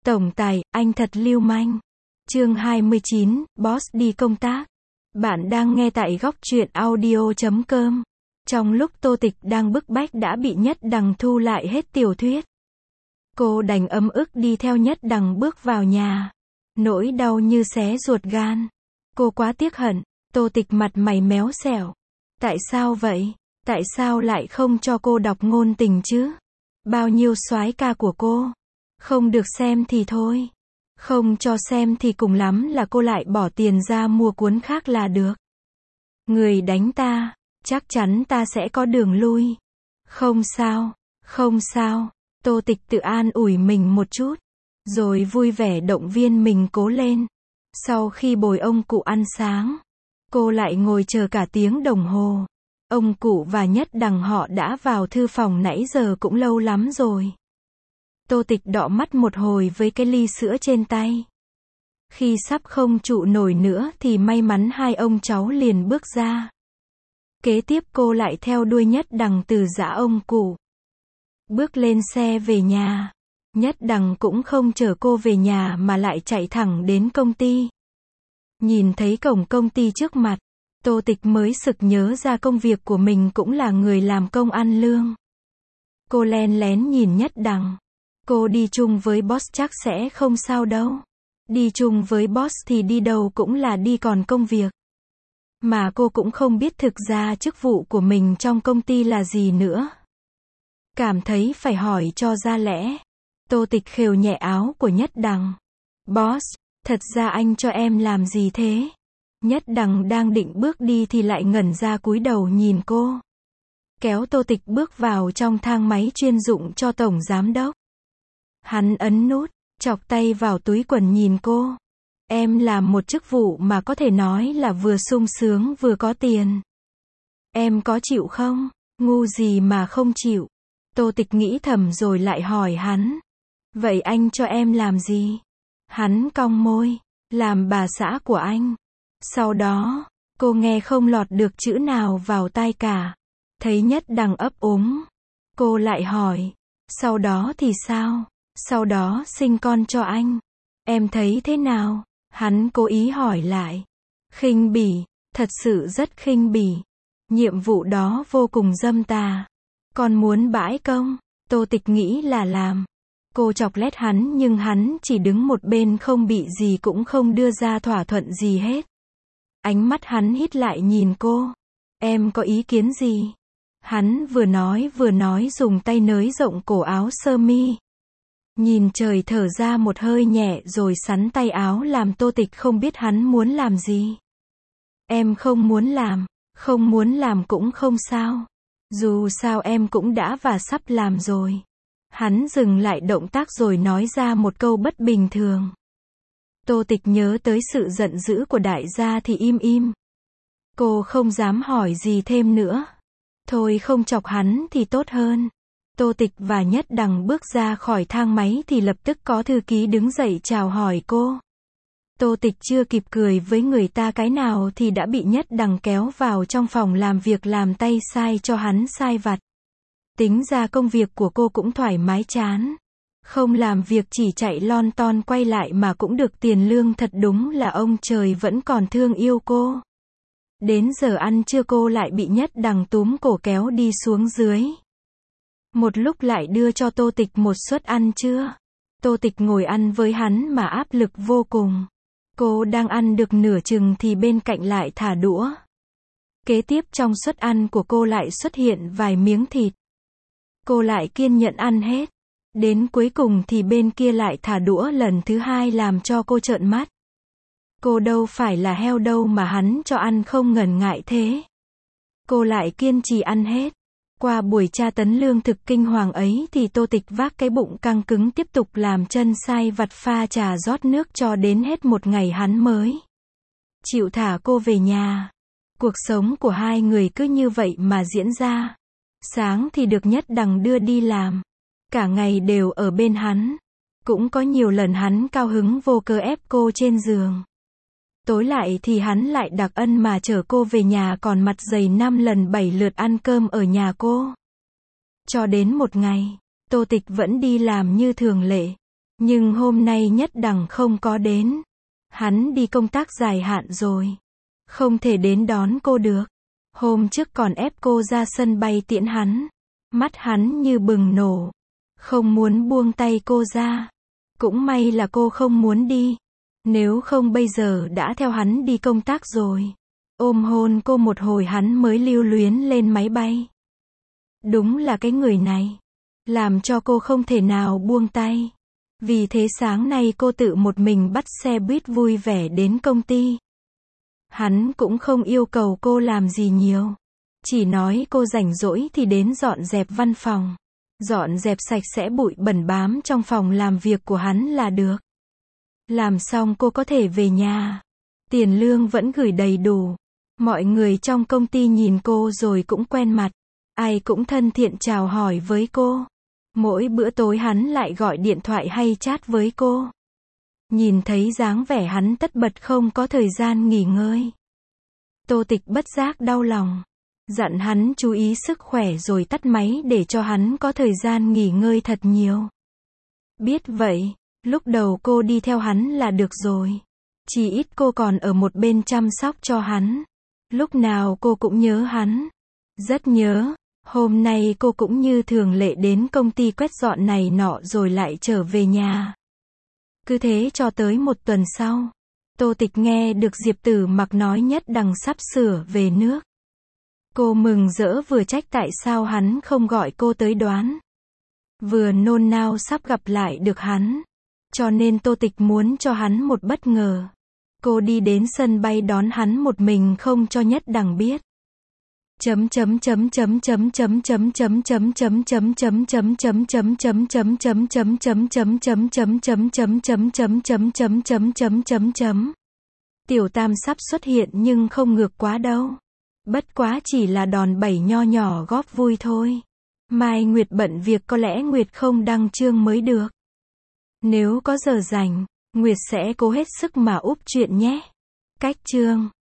Tổng tài, anh thật lưu manh. Chương 29, Boss đi công tác. Bạn đang nghe tại góc truyện audio.com. Trong lúc Tô Tịch đang bức bách đã bị Nhất Đằng thu lại hết tiểu thuyết. Cô đành ấm ức đi theo Nhất Đằng bước vào nhà. Nỗi đau như xé ruột gan. Cô quá tiếc hận. Tô Tịch mặt mày méo xẻo. Tại sao vậy? Tại sao lại không cho cô đọc ngôn tình chứ? Bao nhiêu soái ca của cô. Không được xem thì thôi. Không cho xem thì cùng lắm là cô lại bỏ tiền ra mua cuốn khác là được. Người đánh ta, chắc chắn ta sẽ có đường lui. Không sao, không sao. Tô Tịch tự an ủi mình một chút. Rồi vui vẻ động viên mình cố lên. Sau khi bồi ông cụ ăn sáng, cô lại ngồi chờ cả tiếng đồng hồ. Ông cụ và Nhất Đằng họ đã vào thư phòng nãy giờ cũng lâu lắm rồi. Tô Tịch đọ mắt một hồi với cái ly sữa trên tay. Khi sắp không trụ nổi nữa thì may mắn hai ông cháu liền bước ra. Kế tiếp cô lại theo đuôi Nhất Đằng từ giã ông cụ. Bước lên xe về nhà. Nhất Đằng cũng không chở cô về nhà mà lại chạy thẳng đến công ty. Nhìn thấy cổng công ty trước mặt, Tô Tịch mới sực nhớ ra công việc của mình cũng là người làm công ăn lương. Cô len lén nhìn Nhất Đằng. Cô đi chung với boss chắc sẽ không sao đâu. Đi chung với boss thì đi đâu cũng là đi còn công việc. Mà cô cũng không biết thực ra chức vụ của mình trong công ty là gì nữa. Cảm thấy phải hỏi cho ra lẽ. Tô Tịch khều nhẹ áo của Nhất Đằng. Boss, thật ra anh cho em làm gì thế? Nhất Đằng đang định bước đi thì lại ngẩn ra cúi đầu nhìn cô. Kéo Tô Tịch bước vào trong thang máy chuyên dụng cho tổng giám đốc. Hắn ấn nút, chọc tay vào túi quần nhìn cô. Em làm một chức vụ mà có thể nói là vừa sung sướng vừa có tiền. Em có chịu không? Ngu gì mà không chịu. Tô Tịch nghĩ thầm rồi lại hỏi hắn. Vậy anh cho em làm gì? Hắn cong môi. Làm bà xã của anh. Sau đó, cô nghe không lọt được chữ nào vào tai cả. Thấy Nhất Đằng ấp úng. Cô lại hỏi. Sau đó thì sao? Sau đó sinh con cho anh. Em thấy thế nào? Hắn cố ý hỏi lại. Khinh bỉ, thật sự rất khinh bỉ. Nhiệm vụ đó vô cùng dâm tà. Còn muốn bãi công? Tô Tịch nghĩ là làm. Cô chọc lét hắn nhưng hắn chỉ đứng một bên không bị gì cũng không đưa ra thỏa thuận gì hết. Ánh mắt hắn hít lại nhìn cô. Em có ý kiến gì? Hắn vừa nói dùng tay nới rộng cổ áo sơ mi. Nhìn trời thở ra một hơi nhẹ rồi sắn tay áo làm Tô Tịch không biết hắn muốn làm gì. Em không muốn làm cũng không sao. Dù sao em cũng đã và sắp làm rồi. Hắn dừng lại động tác rồi nói ra một câu bất bình thường. Tô Tịch nhớ tới sự giận dữ của đại gia thì im im. Cô không dám hỏi gì thêm nữa. Thôi không chọc hắn thì tốt hơn. Tô Tịch và Nhất Đằng bước ra khỏi thang máy thì lập tức có thư ký đứng dậy chào hỏi cô. Tô Tịch chưa kịp cười với người ta cái nào thì đã bị Nhất Đằng kéo vào trong phòng làm việc làm tay sai cho hắn sai vặt. Tính ra công việc của cô cũng thoải mái chán. Không làm việc chỉ chạy lon ton quay lại mà cũng được tiền lương thật đúng là ông trời vẫn còn thương yêu cô. Đến giờ ăn trưa cô lại bị Nhất Đằng túm cổ kéo đi xuống dưới. Một lúc lại đưa cho Tô Tịch một suất ăn trưa. Tô Tịch ngồi ăn với hắn mà áp lực vô cùng. Cô đang ăn được nửa chừng thì bên cạnh lại thả đũa. Kế tiếp trong suất ăn của cô lại xuất hiện vài miếng thịt. Cô lại kiên nhẫn ăn hết. Đến cuối cùng thì bên kia lại thả đũa lần thứ hai làm cho cô trợn mắt. Cô đâu phải là heo đâu mà hắn cho ăn không ngần ngại thế. Cô lại kiên trì ăn hết. Qua buổi tra tấn lương thực kinh hoàng ấy thì Tô Tịch vác cái bụng căng cứng tiếp tục làm chân sai vặt pha trà rót nước cho đến hết một ngày hắn mới chịu thả cô về nhà. Cuộc sống của hai người cứ như vậy mà diễn ra. Sáng thì được Nhất Đằng đưa đi làm. Cả ngày đều ở bên hắn. Cũng có nhiều lần hắn cao hứng vô cớ ép cô trên giường. Tối lại thì hắn lại đặc ân mà chở cô về nhà còn mặt dày 5 lần 7 lượt ăn cơm ở nhà cô. Cho đến một ngày, Tô Tịch vẫn đi làm như thường lệ. Nhưng hôm nay Nhất Đằng không có đến. Hắn đi công tác dài hạn rồi. Không thể đến đón cô được. Hôm trước còn ép cô ra sân bay tiễn hắn. Mắt hắn như bừng nổ. Không muốn buông tay cô ra. Cũng may là cô không muốn đi. Nếu không bây giờ đã theo hắn đi công tác rồi. Ôm hôn cô một hồi hắn mới lưu luyến lên máy bay. Đúng là cái người này. Làm cho cô không thể nào buông tay. Vì thế sáng nay cô tự một mình bắt xe buýt vui vẻ đến công ty. Hắn cũng không yêu cầu cô làm gì nhiều. Chỉ nói cô rảnh rỗi thì đến dọn dẹp văn phòng. Dọn dẹp sạch sẽ bụi bẩn bám trong phòng làm việc của hắn là được. Làm xong cô có thể về nhà. Tiền lương vẫn gửi đầy đủ. Mọi người trong công ty nhìn cô rồi cũng quen mặt. Ai cũng thân thiện chào hỏi với cô. Mỗi bữa tối hắn lại gọi điện thoại hay chat với cô. Nhìn thấy dáng vẻ hắn tất bật không có thời gian nghỉ ngơi. Tô Tịch bất giác đau lòng. Dặn hắn chú ý sức khỏe rồi tắt máy để cho hắn có thời gian nghỉ ngơi thật nhiều. Biết vậy, lúc đầu cô đi theo hắn là được rồi. Chỉ ít cô còn ở một bên chăm sóc cho hắn. Lúc nào cô cũng nhớ hắn. Rất nhớ. Hôm nay cô cũng như thường lệ đến công ty quét dọn này nọ rồi lại trở về nhà. Cứ thế cho tới một tuần sau. Tô Tịch nghe được Diệp Tử Mặc nói Nhất Đằng sắp sửa về nước. Cô mừng rỡ vừa trách tại sao hắn không gọi cô tới đoán. Vừa nôn nao sắp gặp lại được hắn. Cho nên Tô Tịch muốn cho hắn một bất ngờ. Cô đi đến sân bay đón hắn một mình không cho Nhất Đằng biết. Tiểu Tam sắp xuất hiện nhưng không ngược quá đâu. Bất quá chỉ là đòn bẩy nho nhỏ góp vui thôi. Mai Nguyệt bận việc có lẽ Nguyệt không đăng chương mới được. Nếu có giờ rảnh, Nguyệt sẽ cố hết sức mà úp chuyện nhé. Cách chương